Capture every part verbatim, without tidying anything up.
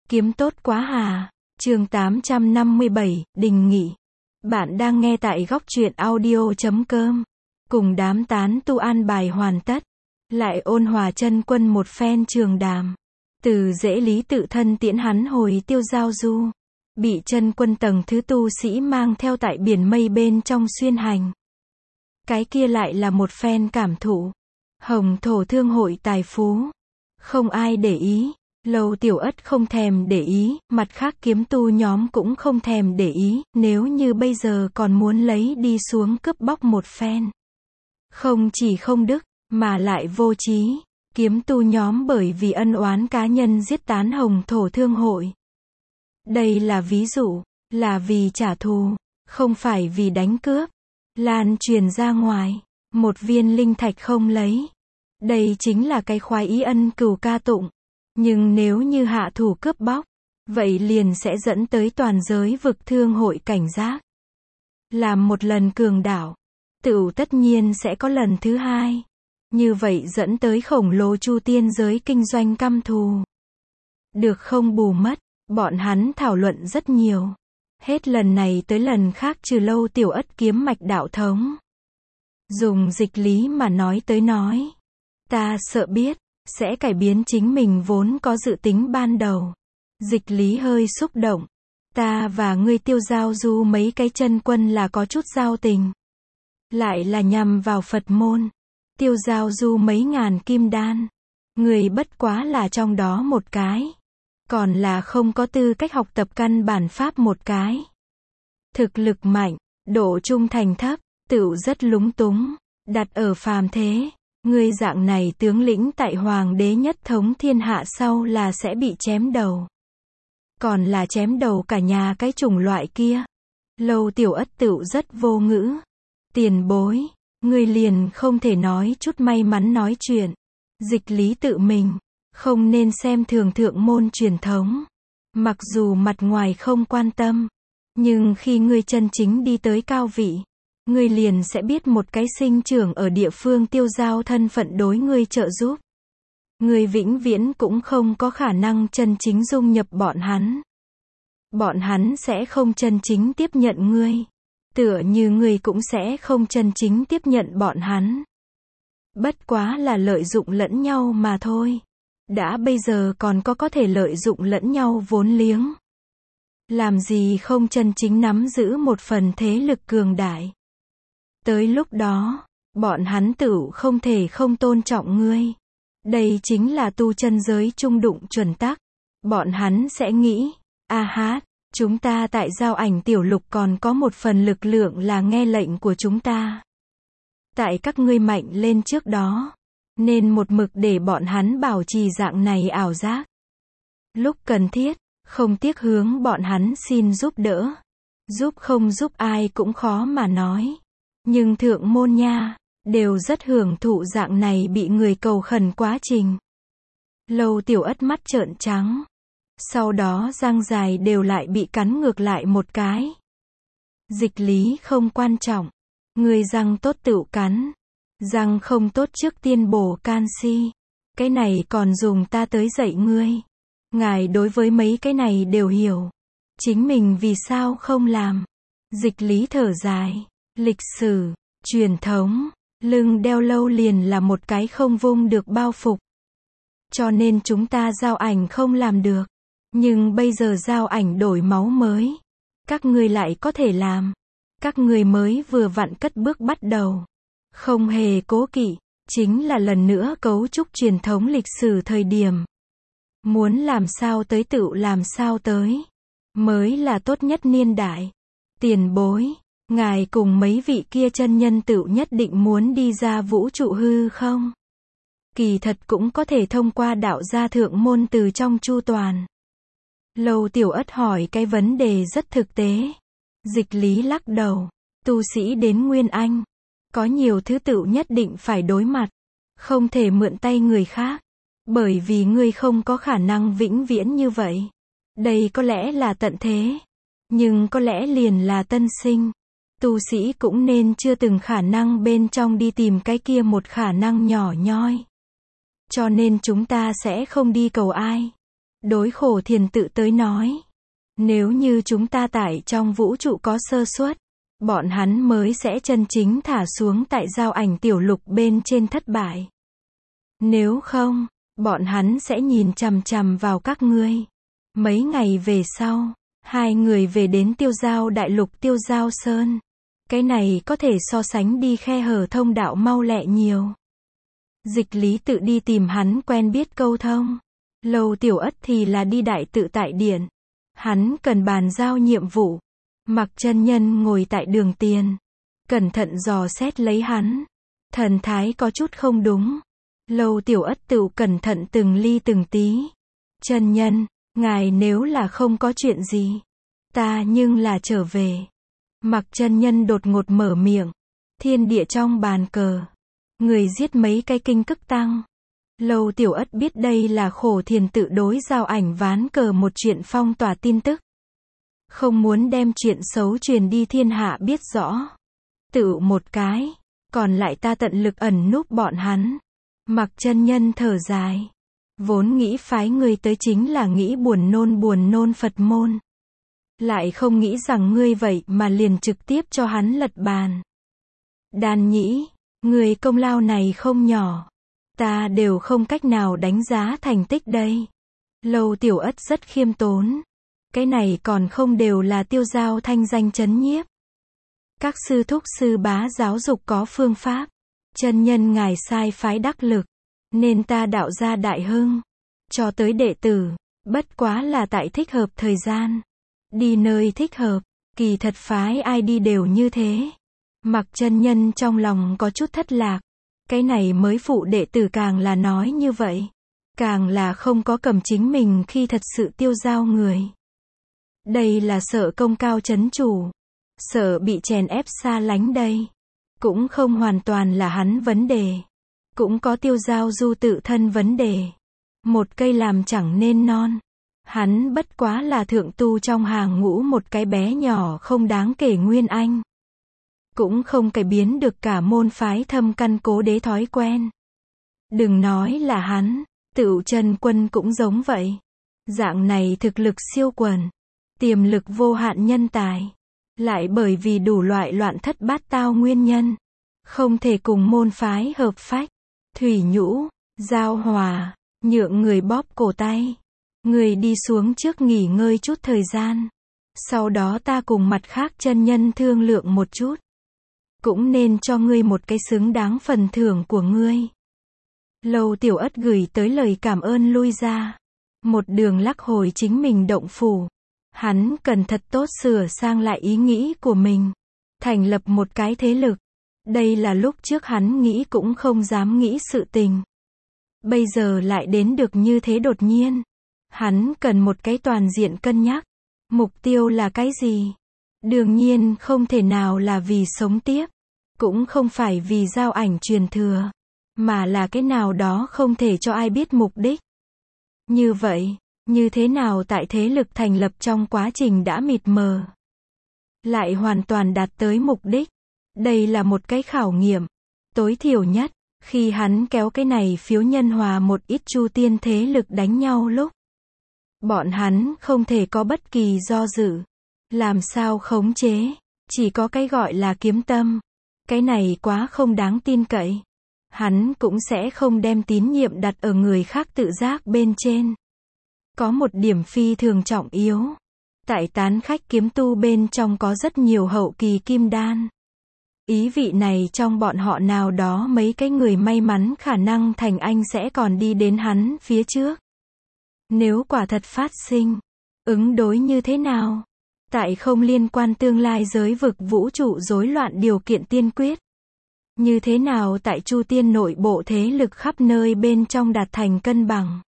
Kiếm tốt quá hà. Chương tám trăm năm mươi bảy, Đình Nghị. Bạn đang nghe tại góc truyện audio chấm com. Cùng đám tán tu an bài hoàn tất. Lại ôn hòa chân quân một phen trường đàm. Từ dễ lý tự thân tiễn hắn hồi Tiêu Giao Du. Bị chân quân tầng thứ tu sĩ mang theo tại biển mây bên trong xuyên hành. Cái kia lại là một phen cảm thụ. Hồng thổ thương hội tài phú. Không ai để ý. Lâu Tiểu Ất không thèm để ý, mặt khác kiếm tu nhóm cũng không thèm để ý, nếu như bây giờ còn muốn lấy đi xuống cướp bóc một phen. Không chỉ không đức, mà lại vô trí. Kiếm tu nhóm bởi vì ân oán cá nhân giết tán hồng thổ thương hội. Đây là ví dụ, là vì trả thù, không phải vì đánh cướp. Lan truyền ra ngoài, một viên linh thạch không lấy. Đây chính là cái khoái ý ân cừu ca tụng. Nhưng nếu như hạ thủ cướp bóc, vậy liền sẽ dẫn tới toàn giới vực thương hội cảnh giác. Làm một lần cường đảo, tựu tất nhiên sẽ có lần thứ hai. Như vậy dẫn tới khổng lồ chu tiên giới kinh doanh căm thù. Được không bù mất, bọn hắn thảo luận rất nhiều. Hết lần này tới lần khác trừ Lâu Tiểu Ất kiếm mạch đạo thống. Dùng dịch lý mà nói tới nói. Ta sợ biết. Sẽ cải biến chính mình vốn có dự tính ban đầu. Dịch lý hơi xúc động. Ta và ngươi Tiêu Giao Du mấy cái chân quân là có chút giao tình. Lại là nhằm vào Phật môn. Tiêu Giao Du mấy ngàn kim đan. Người bất quá là trong đó một cái. Còn là không có tư cách học tập căn bản pháp một cái. Thực lực mạnh, độ trung thành thấp, tựu rất lúng túng. Đặt ở phàm thế. Ngươi dạng này tướng lĩnh tại hoàng đế nhất thống thiên hạ sau là sẽ bị chém đầu. Còn là chém đầu cả nhà cái chủng loại kia. Lâu Tiểu Ất tựu rất vô ngữ. Tiền bối, ngươi liền không thể nói chút may mắn nói chuyện. Dịch lý tự mình, không nên xem thường thượng môn truyền thống. Mặc dù mặt ngoài không quan tâm, nhưng khi ngươi chân chính đi tới cao vị, ngươi liền sẽ biết một cái sinh trưởng ở địa phương tiêu giao thân phận đối ngươi trợ giúp. Ngươi vĩnh viễn cũng không có khả năng chân chính dung nhập bọn hắn. Bọn hắn sẽ không chân chính tiếp nhận ngươi. Tựa như ngươi cũng sẽ không chân chính tiếp nhận bọn hắn. Bất quá là lợi dụng lẫn nhau mà thôi. Đã bây giờ còn có có thể lợi dụng lẫn nhau vốn liếng. Làm gì không chân chính nắm giữ một phần thế lực cường đại. Tới lúc đó, bọn hắn tựu không thể không tôn trọng ngươi. Đây chính là tu chân giới trung đụng chuẩn tắc. Bọn hắn sẽ nghĩ, a hát, chúng ta tại giao ảnh tiểu lục còn có một phần lực lượng là nghe lệnh của chúng ta. Tại các ngươi mạnh lên trước đó, nên một mực để bọn hắn bảo trì dạng này ảo giác. Lúc cần thiết, không tiếc hướng bọn hắn xin giúp đỡ. Giúp không giúp ai cũng khó mà nói. Nhưng thượng môn nha, đều rất hưởng thụ dạng này bị người cầu khẩn quá trình. Lâu Tiểu Ất mắt trợn trắng. Sau đó răng dài đều lại bị cắn ngược lại một cái. Dịch lý không quan trọng. Người răng tốt tựu cắn. Răng không tốt trước tiên bổ canxi. Cái này còn dùng ta tới dạy ngươi. Ngài đối với mấy cái này đều hiểu. Chính mình vì sao không làm. Dịch lý thở dài. Lịch sử, truyền thống, lưng đeo lâu liền là một cái không vung được bao phục. Cho nên chúng ta giao ảnh không làm được. Nhưng bây giờ giao ảnh đổi máu mới. Các ngươi lại có thể làm. Các ngươi mới vừa vặn cất bước bắt đầu. Không hề cố kỵ, chính là lần nữa cấu trúc truyền thống lịch sử thời điểm. Muốn làm sao tới tựu làm sao tới. Mới là tốt nhất niên đại. Tiền bối. Ngài cùng mấy vị kia chân nhân tựu nhất định muốn đi ra vũ trụ hư không? Kỳ thật cũng có thể thông qua đạo gia thượng môn từ trong chu toàn. Lâu Tiểu Ất hỏi cái vấn đề rất thực tế. Dịch lý lắc đầu. Tu sĩ đến Nguyên Anh. Có nhiều thứ tựu nhất định phải đối mặt. Không thể mượn tay người khác. Bởi vì ngươi không có khả năng vĩnh viễn như vậy. Đây có lẽ là tận thế. Nhưng có lẽ liền là tân sinh. Tu sĩ cũng nên chưa từng khả năng bên trong đi tìm cái kia một khả năng nhỏ nhoi. Cho nên chúng ta sẽ không đi cầu ai. Đối Khổ Thiền Tự tới nói, nếu như chúng ta tại trong vũ trụ có sơ suất, bọn hắn mới sẽ chân chính thả xuống tại giao ảnh tiểu lục bên trên thất bại. Nếu không, bọn hắn sẽ nhìn chằm chằm vào các ngươi. Mấy ngày về sau, hai người về đến Tiêu Giao đại lục Tiêu Giao Sơn. Cái này có thể so sánh đi khe hở thông đạo mau lẹ nhiều. Dịch Lý Tự đi tìm hắn quen biết câu thông. Lâu Tiểu Ất thì là đi Đại Tự tại điện. Hắn cần bàn giao nhiệm vụ. Mặc chân nhân ngồi tại đường tiền. Cẩn thận dò xét lấy hắn. Thần thái có chút không đúng. Lâu Tiểu Ất tự cẩn thận từng ly từng tí. Chân nhân, ngài nếu là không có chuyện gì, ta nhưng là trở về. Mặc chân nhân đột ngột mở miệng. Thiên địa trong bàn cờ. Người giết mấy cái kinh cức tăng. Lâu Tiểu Ất biết đây là Khổ Thiền Tự đối giao ảnh ván cờ một chuyện phong tỏa tin tức. Không muốn đem chuyện xấu truyền đi thiên hạ biết rõ. Tự một cái. Còn lại ta tận lực ẩn núp bọn hắn. Mặc chân nhân thở dài. Vốn nghĩ phái người tới chính là nghĩ buồn nôn buồn nôn Phật môn. Lại không nghĩ rằng ngươi vậy mà liền trực tiếp cho hắn lật bàn. Đàn Nhĩ, người công lao này không nhỏ. Ta đều không cách nào đánh giá thành tích đây. Lâu Tiểu Ất rất khiêm tốn. Cái này còn không đều là Tiêu Giao thanh danh chấn nhiếp. Các sư thúc sư bá giáo dục có phương pháp. Chân nhân ngài sai phái đắc lực. Nên ta đạo ra đại hưng. Cho tới đệ tử. Bất quá là tại thích hợp thời gian. Đi nơi thích hợp. Kỳ thật phái ai đi đều như thế. Mặc chân nhân trong lòng có chút thất lạc. Cái này mới phụ đệ tử càng là nói như vậy. Càng là không có cầm chính mình khi thật sự tiêu giao người. Đây là sợ công cao chấn chủ. Sợ bị chèn ép xa lánh đây. Cũng không hoàn toàn là hắn vấn đề. Cũng có tiêu giao du tự thân vấn đề. Một cây làm chẳng nên non. Hắn bất quá là thượng tu trong hàng ngũ một cái bé nhỏ không đáng kể nguyên anh. Cũng không cải biến được cả môn phái thâm căn cố đế thói quen. Đừng nói là hắn, Tựu Trần Quân cũng giống vậy. Dạng này thực lực siêu quần, tiềm lực vô hạn nhân tài. Lại bởi vì đủ loại loạn thất bát tao nguyên nhân. Không thể cùng môn phái hợp phách. Thủy nhũ, giao hòa, nhượng người bóp cổ tay. Người đi xuống trước nghỉ ngơi chút thời gian. Sau đó ta cùng mặt khác chân nhân thương lượng một chút. Cũng nên cho ngươi một cái xứng đáng phần thưởng của ngươi. Lâu Tiểu Ất gửi tới lời cảm ơn lui ra. Một đường lắc hồi chính mình động phủ. Hắn cần thật tốt sửa sang lại ý nghĩ của mình. Thành lập một cái thế lực. Đây là lúc trước hắn nghĩ cũng không dám nghĩ sự tình. Bây giờ lại đến được như thế đột nhiên. Hắn cần một cái toàn diện cân nhắc. Mục tiêu là cái gì? Đương nhiên không thể nào là vì sống tiếp. Cũng không phải vì giao ảnh truyền thừa. Mà là cái nào đó không thể cho ai biết mục đích. Như vậy, như thế nào tại thế lực thành lập trong quá trình đã mịt mờ. Lại hoàn toàn đạt tới mục đích. Đây là một cái khảo nghiệm. Tối thiểu nhất, khi hắn kéo cái này phiếu nhân hòa một ít chu tiên thế lực đánh nhau lúc. Bọn hắn không thể có bất kỳ do dự. Làm sao khống chế. Chỉ có cái gọi là kiếm tâm. Cái này quá không đáng tin cậy. Hắn cũng sẽ không đem tín nhiệm đặt ở người khác tự giác bên trên. Có một điểm phi thường trọng yếu. Tại tán khách kiếm tu bên trong có rất nhiều hậu kỳ kim đan. Ý vị này trong bọn họ nào đó mấy cái người may mắn khả năng thành anh sẽ còn đi đến hắn phía trước. Nếu quả thật phát sinh, ứng đối như thế nào? Tại không liên quan tương lai giới vực vũ trụ rối loạn điều kiện tiên quyết. Như thế nào tại Chu Tiên nội bộ thế lực khắp nơi bên trong đạt thành cân bằng.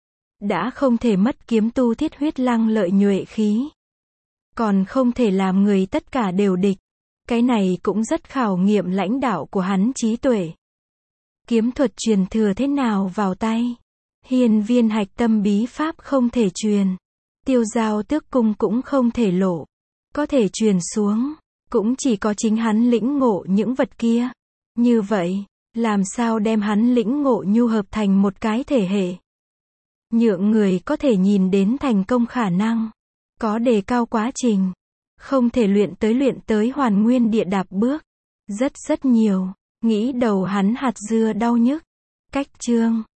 Đã không thể mất kiếm tu thiết huyết lăng lợi nhuệ khí. Còn không thể làm người tất cả đều địch. Cái này cũng rất khảo nghiệm lãnh đạo của hắn trí tuệ. Kiếm thuật truyền thừa thế nào vào tay? Hiên viên hạch tâm bí pháp không thể truyền. Tiêu giao tước cung cũng không thể lộ. Có thể truyền xuống. Cũng chỉ có chính hắn lĩnh ngộ những vật kia. Như vậy, làm sao đem hắn lĩnh ngộ nhu hợp thành một cái thể hệ? Nhượng người có thể nhìn đến thành công khả năng. Có đề cao quá trình. Không thể luyện tới luyện tới hoàn nguyên địa đạp bước. Rất rất nhiều. Nghĩ đầu hắn hạt dưa đau nhức. Cách chương.